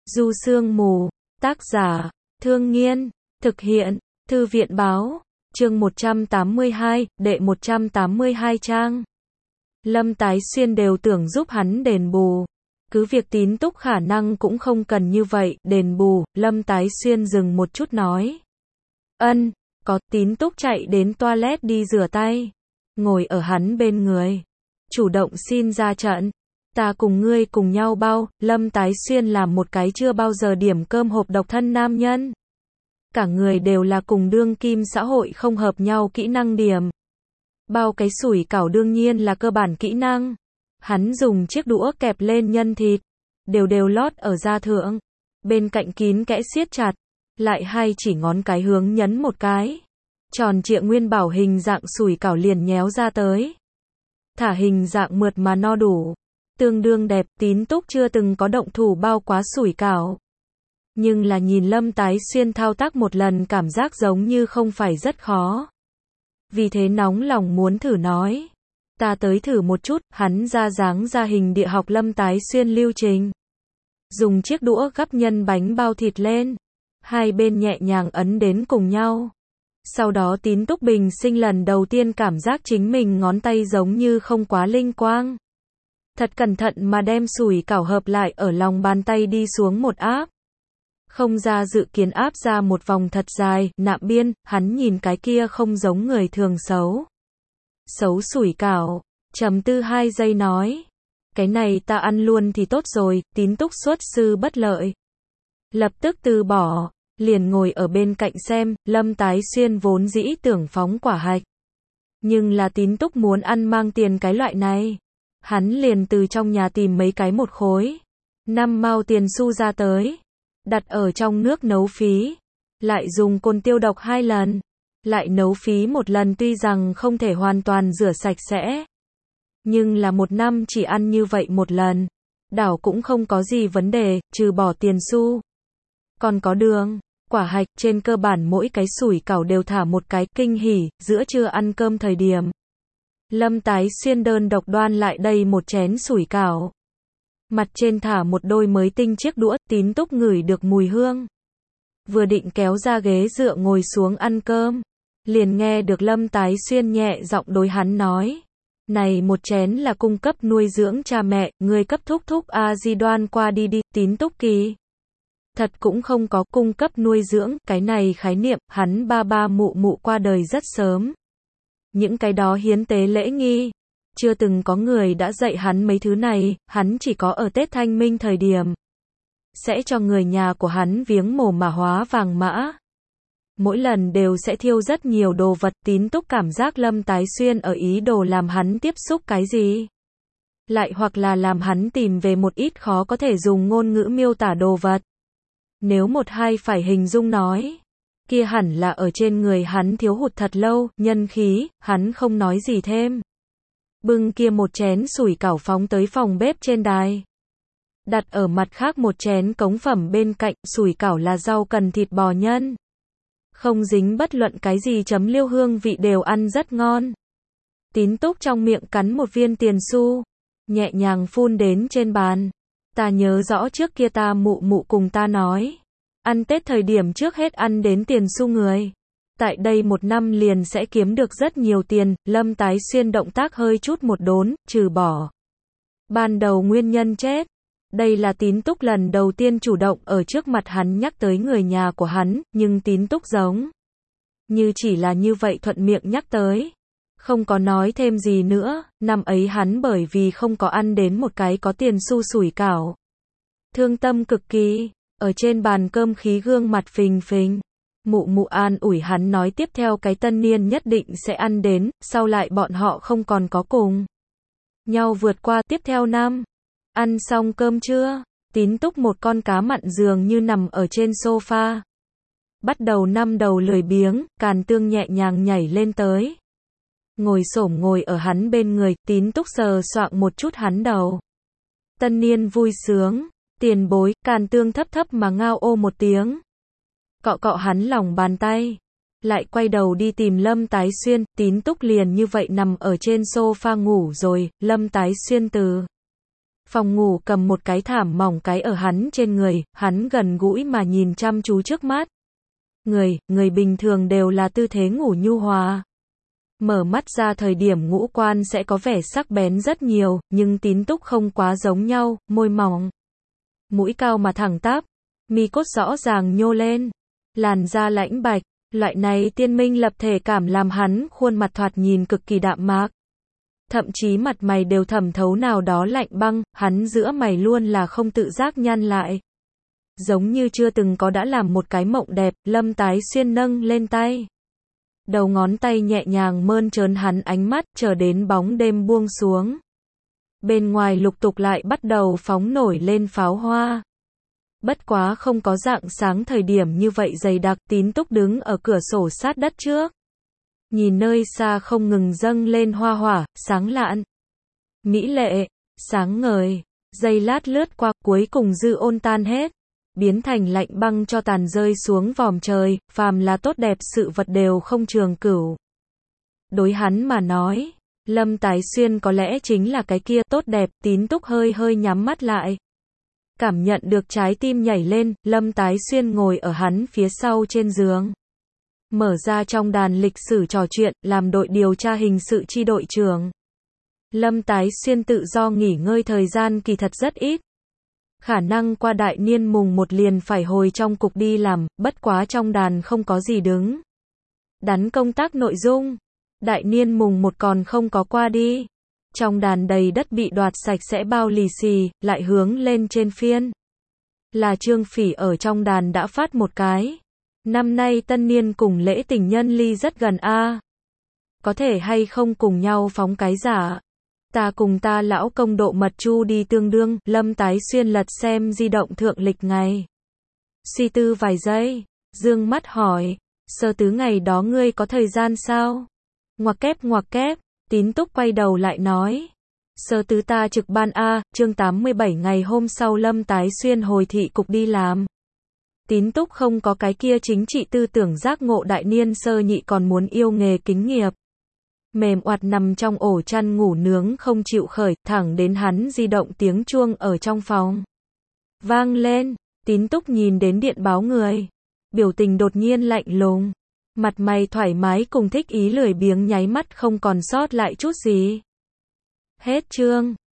Du Sương Mù, tác giả, Thương Nghiên, thực hiện, Thư viện Báo, chương 182, đệ 182 trang. Lâm Tái Xuyên đều tưởng giúp hắn đền bù. Cứ việc Tín Túc khả năng cũng không cần như vậy, đền bù, Lâm Tái Xuyên dừng một chút nói. Có. Tín Túc chạy đến toilet đi rửa tay. Ngồi ở hắn bên người. Chủ động xin ra trận. Ta cùng ngươi cùng nhau bao, Lâm Tái Xuyên làm một cái chưa bao giờ điểm cơm hộp độc thân nam nhân. Cả người đều là cùng đương kim xã hội không hợp nhau kỹ năng điểm. Bao cái sủi cảo đương nhiên là cơ bản kỹ năng. Hắn dùng chiếc đũa kẹp lên nhân thịt. Đều lót ở da thượng. Bên cạnh kín kẽ siết chặt. Lại hay chỉ ngón cái hướng nhấn một cái. Tròn trịa nguyên bảo hình dạng sủi cảo liền nhéo ra tới. Thả hình dạng mượt mà no đủ. Tương đương đẹp. Tín Túc chưa từng có động thủ bao quá sủi cảo. Nhưng là nhìn Lâm Tái Xuyên thao tác một lần cảm giác giống như không phải rất khó. Vì thế nóng lòng muốn thử nói. Ta tới thử một chút, hắn ra dáng ra hình địa học Lâm Tái Xuyên lưu trình. Dùng chiếc đũa gắp nhân bánh bao thịt lên. Hai bên nhẹ nhàng ấn đến cùng nhau. Sau đó Tín Túc bình sinh lần đầu tiên cảm giác chính mình ngón tay giống như không quá linh quang. Thật cẩn thận mà đem sủi cảo hợp lại ở lòng bàn tay đi xuống một áp. Không ra dự kiến áp ra một vòng thật dài, nạm biên, hắn nhìn cái kia không giống người thường xấu. Xấu sủi cảo, trầm tư 2 giây nói. Cái này ta ăn luôn thì tốt rồi, Tín Túc xuất sư bất lợi. Lập tức từ bỏ, liền ngồi ở bên cạnh xem, Lâm Tái Xuyên vốn dĩ tưởng phóng quả hạch. Nhưng là Tín Túc muốn ăn mang tiền cái loại này. Hắn liền từ trong nhà tìm mấy cái một khối. 5 mao tiền xu ra tới. Đặt ở trong nước nấu phí. Lại dùng cồn tiêu độc 2 lần. Lại nấu phí một lần tuy rằng không thể hoàn toàn rửa sạch sẽ. Nhưng là 1 năm chỉ ăn như vậy một lần. Đảo cũng không có gì vấn đề, trừ bỏ tiền xu. Còn có đường, quả hạch, trên cơ bản mỗi cái sủi cảo đều thả một cái, kinh hỉ, giữa trưa ăn cơm thời điểm. Lâm Tái Xuyên đơn độc đoan lại đây một chén sủi cảo. Mặt trên thả một đôi mới tinh chiếc đũa, Tín Túc ngửi được mùi hương. Vừa định kéo ra ghế dựa ngồi xuống ăn cơm. Liền nghe được Lâm Tái Xuyên nhẹ giọng đối hắn nói. Này một chén là cung cấp nuôi dưỡng cha mẹ, người cấp thúc thúc di đoan qua đi đi, Tín Túc kỳ. Thật cũng không có cung cấp nuôi dưỡng, cái này khái niệm, hắn ba mụ mụ qua đời rất sớm. Những cái đó hiến tế lễ nghi. Chưa từng có người đã dạy hắn mấy thứ này, hắn chỉ có ở Tết Thanh Minh thời điểm. Sẽ cho người nhà của hắn viếng mồ mả hóa vàng mã. Mỗi lần đều sẽ thiêu rất nhiều đồ vật. Tín Túc cảm giác Lâm Tái Xuyên ở ý đồ làm hắn tiếp xúc cái gì. Lại hoặc là làm hắn tìm về một ít khó có thể dùng ngôn ngữ miêu tả đồ vật. Nếu một hai phải hình dung nói. Kia hẳn là ở trên người hắn thiếu hụt thật lâu, nhân khí, hắn không nói gì thêm. Bưng kia một chén sủi cảo phóng tới phòng bếp trên đài. Đặt ở mặt khác một chén cống phẩm bên cạnh, sủi cảo là rau cần thịt bò nhân. Không dính bất luận cái gì chấm liêu hương vị đều ăn rất ngon. Tín Túc trong miệng cắn một viên tiền xu. Nhẹ nhàng phun đến trên bàn. Ta nhớ rõ trước kia ta mụ cùng ta nói. Ăn Tết thời điểm trước hết ăn đến tiền xu người. Tại đây 1 năm liền sẽ kiếm được rất nhiều tiền. Lâm Tái Xuyên động tác hơi chút một đốn, trừ bỏ. Ban đầu nguyên nhân chết. Đây là Tín Túc lần đầu tiên chủ động ở trước mặt hắn nhắc tới người nhà của hắn, nhưng Tín Túc giống như chỉ là như vậy thuận miệng nhắc tới. Không có nói thêm gì nữa, năm ấy hắn bởi vì không có ăn đến một cái có tiền xu sủi cảo. Thương tâm cực kỳ, ở trên bàn cơm khí gương mặt phình phình. Mụ an ủi hắn nói tiếp theo cái tân niên nhất định sẽ ăn đến, sau lại bọn họ không còn có cùng nhau vượt qua tiếp theo năm. Ăn xong cơm chưa? Tín Túc một con cá mặn dường như nằm ở trên sofa. Bắt đầu năm đầu lười biếng, Càn Tương nhẹ nhàng nhảy lên tới. Ngồi xổm ngồi ở hắn bên người, Tín Túc sờ soạng một chút hắn đầu. Tân niên vui sướng, tiền bối, Càn Tương thấp thấp mà ngao ô một tiếng. Cọ cọ hắn lòng bàn tay. Lại quay đầu đi tìm Lâm Tái Xuyên, Tín Túc liền như vậy nằm ở trên sofa ngủ rồi, Lâm Tái Xuyên từ Phòng ngủ cầm một cái thảm mỏng cái ở hắn trên người, hắn gần gũi mà nhìn chăm chú trước mắt. Người bình thường đều là tư thế ngủ nhu hòa. Mở mắt ra thời điểm ngũ quan sẽ có vẻ sắc bén rất nhiều, nhưng Tín Túc không quá giống nhau, môi mỏng, mũi cao mà thẳng tắp, mi cốt rõ ràng nhô lên, làn da lãnh bạch, loại này tiên minh lập thể cảm làm hắn khuôn mặt thoạt nhìn cực kỳ đạm mạc. Thậm chí mặt mày đều thẩm thấu nào đó lạnh băng, hắn giữa mày luôn là không tự giác nhăn lại. Giống như chưa từng có đã làm một cái mộng đẹp, Lâm Tái Xuyên nâng lên tay. Đầu ngón tay nhẹ nhàng mơn trớn hắn ánh mắt, chờ đến bóng đêm buông xuống. Bên ngoài lục tục lại bắt đầu phóng nổi lên pháo hoa. Bất quá không có rạng sáng thời điểm như vậy dày đặc, Tín Túc đứng ở cửa sổ sát đất trước. Nhìn nơi xa không ngừng dâng lên hoa hỏa, sáng lạn, mỹ lệ, sáng ngời, giây lát lướt qua, cuối cùng dư ôn tan hết, biến thành lạnh băng cho tàn rơi xuống vòm trời, phàm là tốt đẹp sự vật đều không trường cửu. Đối hắn mà nói, Lâm Tái Xuyên có lẽ chính là cái kia tốt đẹp, Tín Túc hơi hơi nhắm mắt lại. Cảm nhận được trái tim nhảy lên, Lâm Tái Xuyên ngồi ở hắn phía sau trên giường. Mở ra trong đàn lịch sử trò chuyện, làm đội điều tra hình sự chi đội trưởng. Lâm Tái Xuyên tự do nghỉ ngơi thời gian kỳ thật rất ít. Khả năng qua đại niên mùng 1 liền phải hồi trong cục đi làm, bất quá trong đàn không có gì đứng đắn công tác nội dung. Đại niên mùng 1 còn không có qua đi. Trong đàn đầy đất bị đoạt sạch sẽ bao lì xì, lại hướng lên trên phiên. Là Trương Phỉ ở trong đàn đã phát một cái. Năm nay tân niên cùng lễ tình nhân ly rất gần a. Có thể hay không cùng nhau phóng cái giả. Ta cùng ta lão công độ mật chu đi tương đương, Lâm Tái Xuyên lật xem di động thượng lịch ngày. Suy tư vài giây, dương mắt hỏi, Sơ Tứ ngày đó ngươi có thời gian sao? Ngoặc kép, Tín Túc quay đầu lại nói. Sơ Tứ ta trực ban a, chương 87 ngày hôm sau Lâm Tái Xuyên hồi thị cục đi làm. Tín Túc không có cái kia chính trị tư tưởng giác ngộ đại niên sơ nhị còn muốn yêu nghề kính nghiệp. Mềm oặt nằm trong ổ chăn ngủ nướng không chịu khởi, thẳng đến hắn di động tiếng chuông ở trong phòng. Vang lên, Tín Túc nhìn đến điện báo người. Biểu tình đột nhiên lạnh lùng. Mặt mày thoải mái cùng thích ý lười biếng nháy mắt không còn sót lại chút gì. Hết chương.